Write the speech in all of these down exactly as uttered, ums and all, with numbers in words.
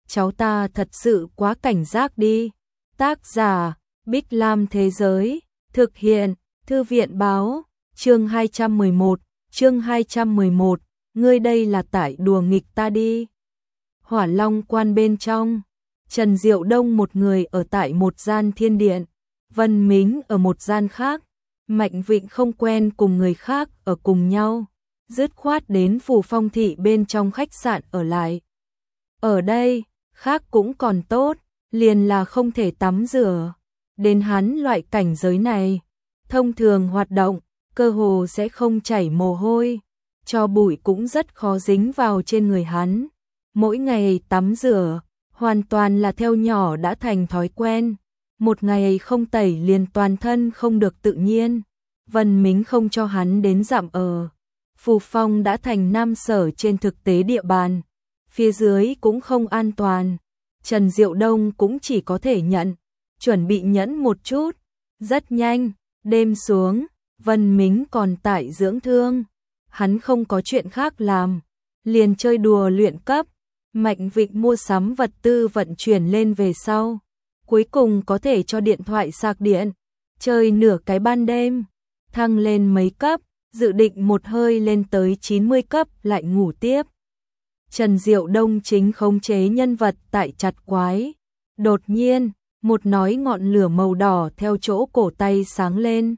cháu ta thật sự quá cảnh giác đi. Tác giả, Bích Lam Thế Giới, thực hiện, Thư viện Báo, chương hai trăm mười một, chương hai trăm mười một, ngươi đây là tại đùa nghịch ta đi. Hỏa Long Quan bên trong, Trần Diệu Đông một người ở tại một gian thiên điện, Vân Mính ở một gian khác, Mạnh Vịnh không quen cùng người khác ở cùng nhau, dứt khoát đến Phù Phong thị bên trong khách sạn ở lại. Ở đây, khác cũng còn tốt, liền là không thể tắm rửa. Đến hắn loại cảnh giới này, thông thường hoạt động, cơ hồ sẽ không chảy mồ hôi, cho bụi cũng rất khó dính vào trên người hắn. Mỗi ngày tắm rửa, hoàn toàn là theo nhỏ đã thành thói quen. Một ngày không tẩy liền toàn thân không được tự nhiên. Vân Mính không cho hắn đến dặm ở. Phù Phong đã thành nam sở trên thực tế địa bàn. Phía dưới cũng không an toàn. Trần Diệu Đông cũng chỉ có thể nhận, chuẩn bị nhẫn một chút. Rất nhanh, đêm xuống, Vân Mính còn tại dưỡng thương. Hắn không có chuyện khác làm, liền chơi đùa luyện cấp. Mạnh Vịnh mua sắm vật tư vận chuyển lên về sau, cuối cùng có thể cho điện thoại sạc điện, chơi nửa cái ban đêm, thăng lên mấy cấp, dự định một hơi lên tới chín mươi cấp lại ngủ tiếp. Trần Diệu Đông chính khống chế nhân vật tại chặt quái. Đột nhiên, một nói ngọn lửa màu đỏ theo chỗ cổ tay sáng lên.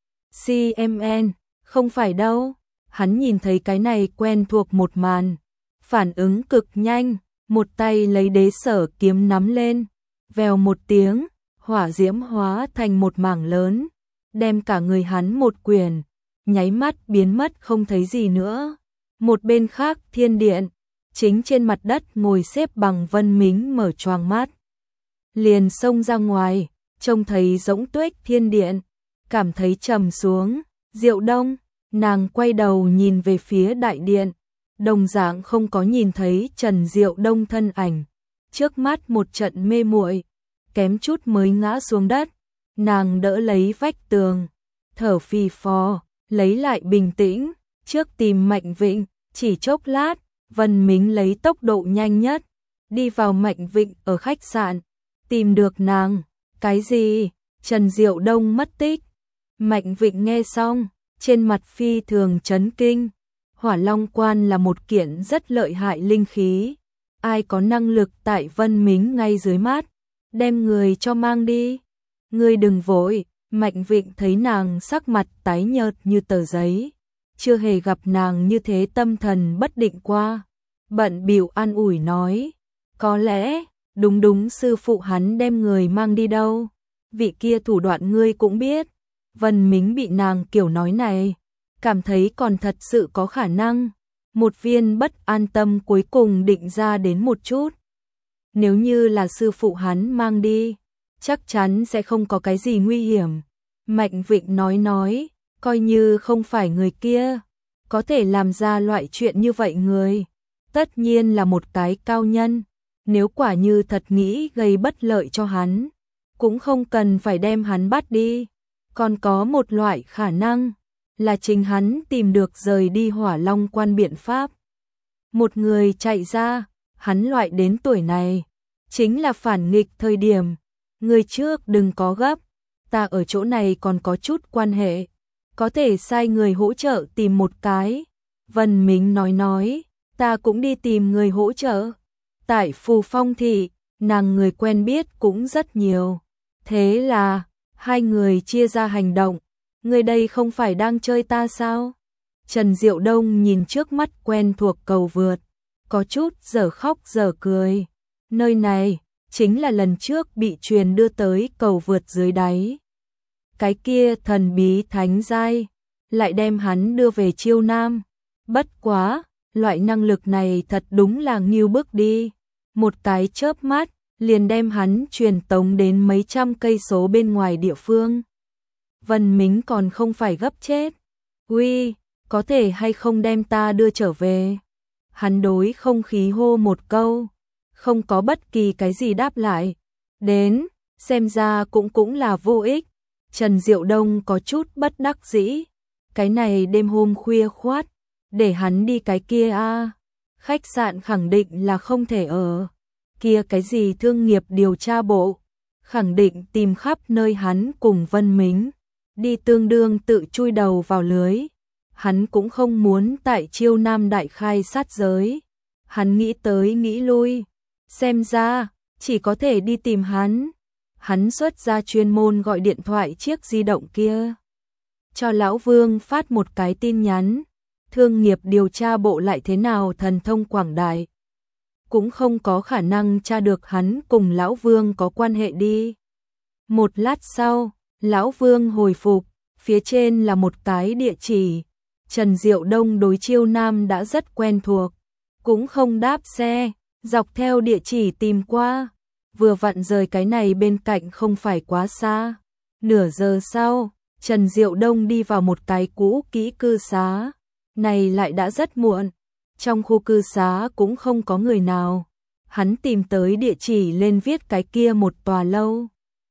xê em en, không phải đâu. Hắn nhìn thấy cái này quen thuộc một màn. Phản ứng cực nhanh, một tay lấy đế sở kiếm nắm lên. Vèo một tiếng, hỏa diễm hóa thành một mảng lớn, đem cả người hắn một quyền, nháy mắt biến mất không thấy gì nữa. Một bên khác thiên điện, chính trên mặt đất ngồi xếp bằng Vân Mính mở choàng mắt. Liền xông ra ngoài, trông thấy rỗng tuếch thiên điện, cảm thấy trầm xuống. Diệu Đông, nàng quay đầu nhìn về phía đại điện, đồng dạng không có nhìn thấy Trần Diệu Đông thân ảnh. Trước mắt một trận mê muội, kém chút mới ngã xuống đất. Nàng đỡ lấy vách tường, thở phì phò, lấy lại bình tĩnh, trước tìm Mạnh Vịnh, chỉ chốc lát, Vân Mính lấy tốc độ nhanh nhất, đi vào Mạnh Vịnh ở khách sạn, tìm được nàng. Cái gì? Trần Diệu Đông mất tích. Mạnh Vịnh nghe xong, trên mặt phi thường chấn kinh. Hỏa Long Quan là một kiện rất lợi hại linh khí. Ai có năng lực tại Vân Mính ngay dưới mắt, đem người cho mang đi. Ngươi đừng vội. Mạnh Vịnh thấy nàng sắc mặt tái nhợt như tờ giấy, chưa hề gặp nàng như thế tâm thần bất định qua. Bận bịu an ủi nói, có lẽ, đúng đúng sư phụ hắn đem người mang đi đâu. Vị kia thủ đoạn ngươi cũng biết. Vân Mính bị nàng kiểu nói này, cảm thấy còn thật sự có khả năng. Một viên bất an tâm cuối cùng định ra đến một chút. Nếu như là sư phụ hắn mang đi, chắc chắn sẽ không có cái gì nguy hiểm. Mạnh Vịnh nói nói, coi như không phải người kia, có thể làm ra loại chuyện như vậy người, tất nhiên là một cái cao nhân. Nếu quả như thật nghĩ gây bất lợi cho hắn, cũng không cần phải đem hắn bắt đi. Còn có một loại khả năng, là chính hắn tìm được rời đi Hỏa Long Quan biện pháp. Một người chạy ra, hắn loại đến tuổi này, chính là phản nghịch thời điểm. Người trước đừng có gấp, ta ở chỗ này còn có chút quan hệ, có thể sai người hỗ trợ tìm một cái. Vân Mính nói nói, ta cũng đi tìm người hỗ trợ. Tại Phù Phong thị, nàng người quen biết cũng rất nhiều. Thế là, hai người chia ra hành động. Người đây không phải đang chơi ta sao? Trần Diệu Đông nhìn trước mắt quen thuộc cầu vượt, có chút dở khóc dở cười. Nơi này, chính là lần trước bị truyền đưa tới cầu vượt dưới đáy. Cái kia thần bí thánh giai, lại đem hắn đưa về Chiêu Nam. Bất quá, loại năng lực này thật đúng là nghiêu bức đi. Một cái chớp mắt, liền đem hắn truyền tống đến mấy trăm cây số bên ngoài địa phương. Vân Mính còn không phải gấp chết. Uy, có thể hay không đem ta đưa trở về? Hắn đối không khí hô một câu, không có bất kỳ cái gì đáp lại. Đến, xem ra cũng cũng là vô ích. Trần Diệu Đông có chút bất đắc dĩ. Cái này đêm hôm khuya khoát, để hắn đi cái kia a. Khách sạn khẳng định là không thể ở. kia cái gì thương nghiệp điều tra bộ, khẳng định tìm khắp nơi hắn cùng Vân Mính đi tương đương tự chui đầu vào lưới. Hắn cũng không muốn tại Chiêu Nam đại khai sát giới. Hắn nghĩ tới nghĩ lui, xem ra chỉ có thể đi tìm hắn. Hắn xuất ra chuyên môn gọi điện thoại chiếc di động kia, cho Lão Vương phát một cái tin nhắn. Thương nghiệp điều tra bộ lại thế nào thần thông quảng đại, cũng không có khả năng tra được hắn cùng Lão Vương có quan hệ đi. Một lát sau, Lão Vương hồi phục, phía trên là một cái địa chỉ. Trần Diệu Đông đối Chiêu Nam đã rất quen thuộc, cũng không đáp xe, dọc theo địa chỉ tìm qua, vừa vặn rời cái này bên cạnh không phải quá xa. Nửa giờ sau, Trần Diệu Đông đi vào một cái cũ kỹ cư xá, này lại đã rất muộn, trong khu cư xá cũng không có người nào. Hắn tìm tới địa chỉ lên viết cái kia một tòa lâu.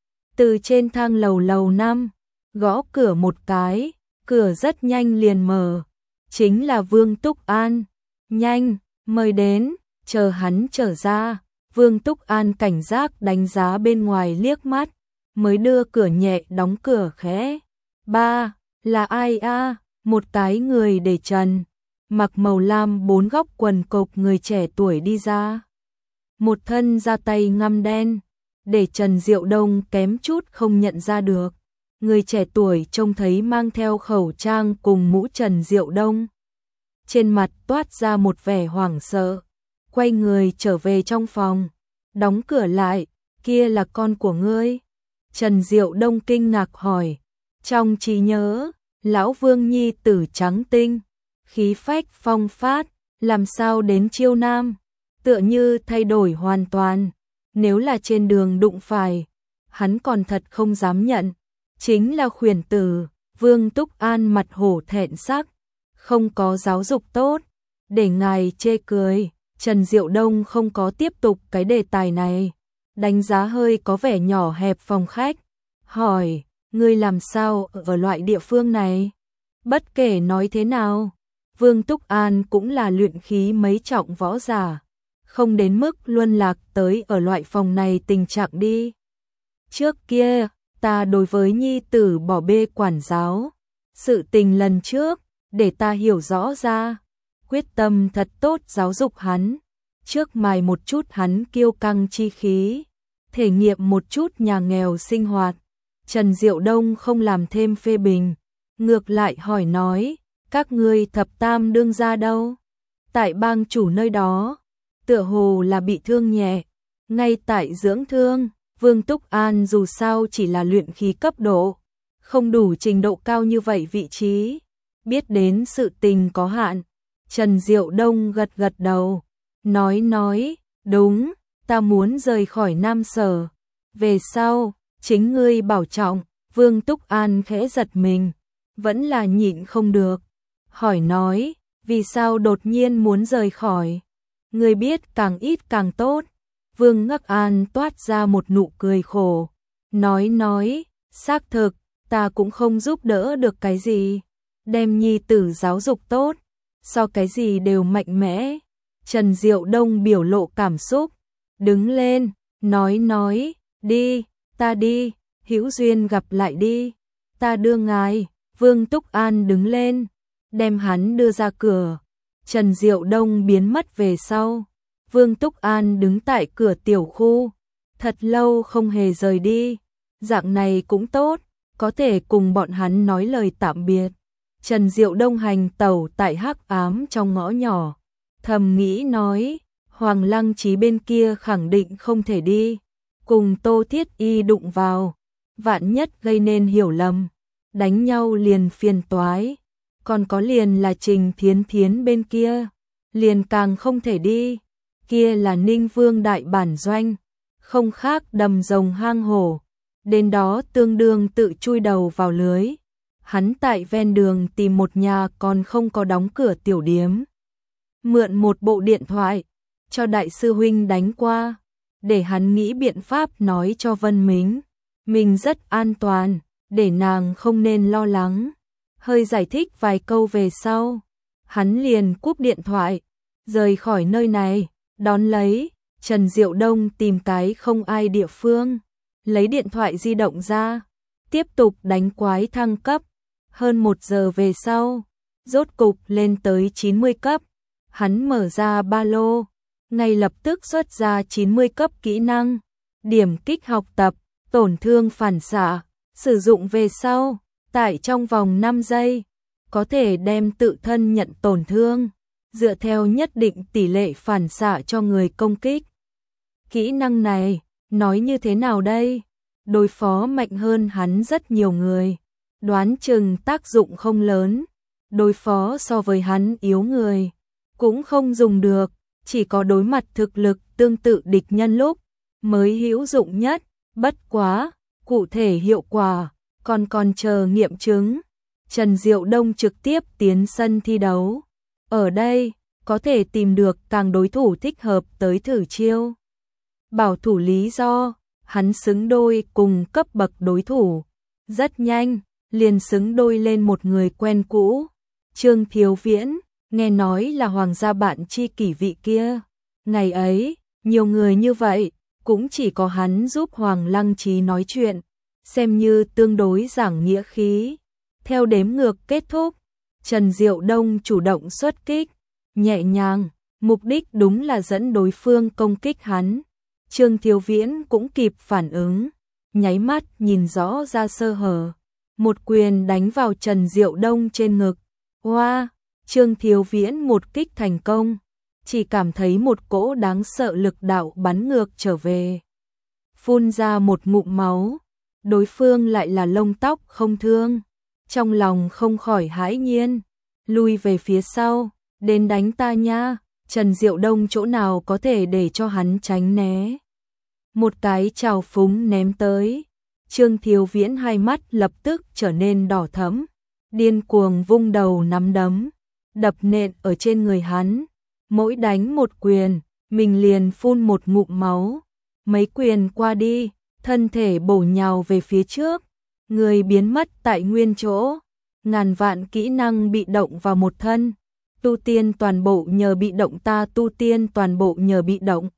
Từ trên thang lầu lầu năm, gõ cửa một cái, cửa rất nhanh liền mở, chính là Vương Túc An. Nhanh, mời đến, chờ hắn trở ra. Vương Túc An cảnh giác đánh giá bên ngoài liếc mắt, mới đưa cửa nhẹ đóng cửa khẽ. Ba, là ai a? Một cái người để trần, mặc màu lam bốn góc quần cộc người trẻ tuổi đi ra. Một thân da tay ngăm đen, để Trần Diệu Đông kém chút không nhận ra được. Người trẻ tuổi trông thấy mang theo khẩu trang cùng mũ Trần Diệu Đông, trên mặt toát ra một vẻ hoảng sợ, quay người trở về trong phòng, đóng cửa lại. Kia là con của ngươi? Trần Diệu Đông kinh ngạc hỏi. Trong trí nhớ, Lão Vương nhi tử trắng tinh, khí phách phong phát, làm sao đến Chiêu Nam? Tựa như thay đổi hoàn toàn. Nếu là trên đường đụng phải, hắn còn thật không dám nhận. Chính là khuyển tử. Vương Túc An mặt hổ thẹn sắc, không có giáo dục tốt, để ngài chê cười. Trần Diệu Đông không có tiếp tục cái đề tài này, đánh giá hơi có vẻ nhỏ hẹp phòng khách, hỏi, ngươi làm sao ở loại địa phương này? Bất kể nói thế nào, Vương Túc An cũng là luyện khí mấy trọng võ giả, không đến mức luân lạc tới ở loại phòng này tình trạng đi. Trước kia, ta đối với nhi tử bỏ bê quản giáo, sự tình lần trước, để ta hiểu rõ ra, quyết tâm thật tốt giáo dục hắn, trước mài một chút hắn kiêu căng chi khí, thể nghiệm một chút nhà nghèo sinh hoạt. Trần Diệu Đông không làm thêm phê bình, ngược lại hỏi nói, các ngươi thập tam đương gia đâu? Tại bang chủ nơi đó, tựa hồ là bị thương nhẹ, ngay tại dưỡng thương. Vương Túc An dù sao chỉ là luyện khí cấp độ, không đủ trình độ cao như vậy vị trí, biết đến sự tình có hạn. Trần Diệu Đông gật gật đầu, nói nói, đúng, ta muốn rời khỏi Nam Sở, về sau, chính ngươi bảo trọng. Vương Túc An khẽ giật mình, vẫn là nhịn không được, hỏi nói, vì sao đột nhiên muốn rời khỏi? Ngươi biết càng ít càng tốt. Vương Ngắc An toát ra một nụ cười khổ, nói nói, xác thực, ta cũng không giúp đỡ được cái gì, đem nhi tử giáo dục tốt, so cái gì đều mạnh mẽ. Trần Diệu Đông biểu lộ cảm xúc, đứng lên, nói nói, đi, ta đi, hữu duyên gặp lại đi, ta đưa ngài. Vương Túc An đứng lên, đem hắn đưa ra cửa. Trần Diệu Đông biến mất về sau, Vương Túc An đứng tại cửa tiểu khu, thật lâu không hề rời đi, dạng này cũng tốt, có thể cùng bọn hắn nói lời tạm biệt. Trần Diệu Đông hành tẩu tại hắc ám trong ngõ nhỏ, thầm nghĩ nói, Hoàng Lăng Chí bên kia khẳng định không thể đi, cùng Tô Thiết Y đụng vào, vạn nhất gây nên hiểu lầm, đánh nhau liền phiền toái, còn có liền là Trình Thiến Thiến bên kia, liền càng không thể đi, kia là Ninh Vương đại bản doanh, không khác đầm rồng hang hổ, đến đó tương đương tự chui đầu vào lưới. Hắn tại ven đường tìm một nhà còn không có đóng cửa tiểu điếm, mượn một bộ điện thoại, cho đại sư huynh đánh qua, để hắn nghĩ biện pháp nói cho Vân Mính, mình rất an toàn, để nàng không nên lo lắng. Hơi giải thích vài câu về sau, hắn liền cúp điện thoại, rời khỏi nơi này, đón lấy, Trần Diệu Đông tìm cái không ai địa phương, lấy điện thoại di động ra, tiếp tục đánh quái thăng cấp. Hơn một giờ về sau, rốt cục lên tới chín mươi cấp. Hắn mở ra ba lô, ngay lập tức xuất ra chín mươi cấp kỹ năng. Điểm kích học tập, tổn thương phản xạ, sử dụng về sau, tại trong vòng năm giây, có thể đem tự thân nhận tổn thương, dựa theo nhất định tỷ lệ phản xạ cho người công kích. Kỹ năng này, nói như thế nào đây? Đối phó mạnh hơn hắn rất nhiều người, đoán chừng tác dụng không lớn. Đối phó so với hắn yếu người, cũng không dùng được, chỉ có đối mặt thực lực tương tự địch nhân lúc mới hữu dụng nhất. Bất quá, cụ thể hiệu quả còn còn chờ nghiệm chứng. Trần Diệu Đông trực tiếp tiến sân thi đấu. Ở đây, có thể tìm được càng đối thủ thích hợp tới thử chiêu. Bảo thủ lý do, hắn xứng đôi cùng cấp bậc đối thủ. Rất nhanh, liền xứng đôi lên một người quen cũ. Trương Thiếu Viễn, nghe nói là hoàng gia bạn tri kỷ vị kia. Ngày ấy, nhiều người như vậy, cũng chỉ có hắn giúp Hoàng Lăng Trí nói chuyện, xem như tương đối giảng nghĩa khí. Theo đếm ngược kết thúc, Trần Diệu Đông chủ động xuất kích, nhẹ nhàng, mục đích đúng là dẫn đối phương công kích hắn. Trương Thiếu Viễn cũng kịp phản ứng, nháy mắt nhìn rõ ra sơ hở, một quyền đánh vào Trần Diệu Đông trên ngực. Hoa, Trương Thiếu Viễn một kích thành công, chỉ cảm thấy một cỗ đáng sợ lực đạo bắn ngược trở về, phun ra một ngụm máu. Đối phương lại là lông tóc không thương, trong lòng không khỏi hãi nhiên, lui về phía sau. Đến đánh ta nha. Trần Diệu Đông chỗ nào có thể để cho hắn tránh né. Một cái trào phúng ném tới, Trương Thiếu Viễn hai mắt lập tức trở nên đỏ thẫm, điên cuồng vung đầu nắm đấm, đập nện ở trên người hắn. Mỗi đánh một quyền, mình liền phun một ngụm máu. Mấy quyền qua đi, thân thể bổ nhào về phía trước, người biến mất tại nguyên chỗ. Ngàn vạn kỹ năng bị động vào một thân, tu tiên toàn bộ nhờ bị động, ta tu tiên toàn bộ nhờ bị động.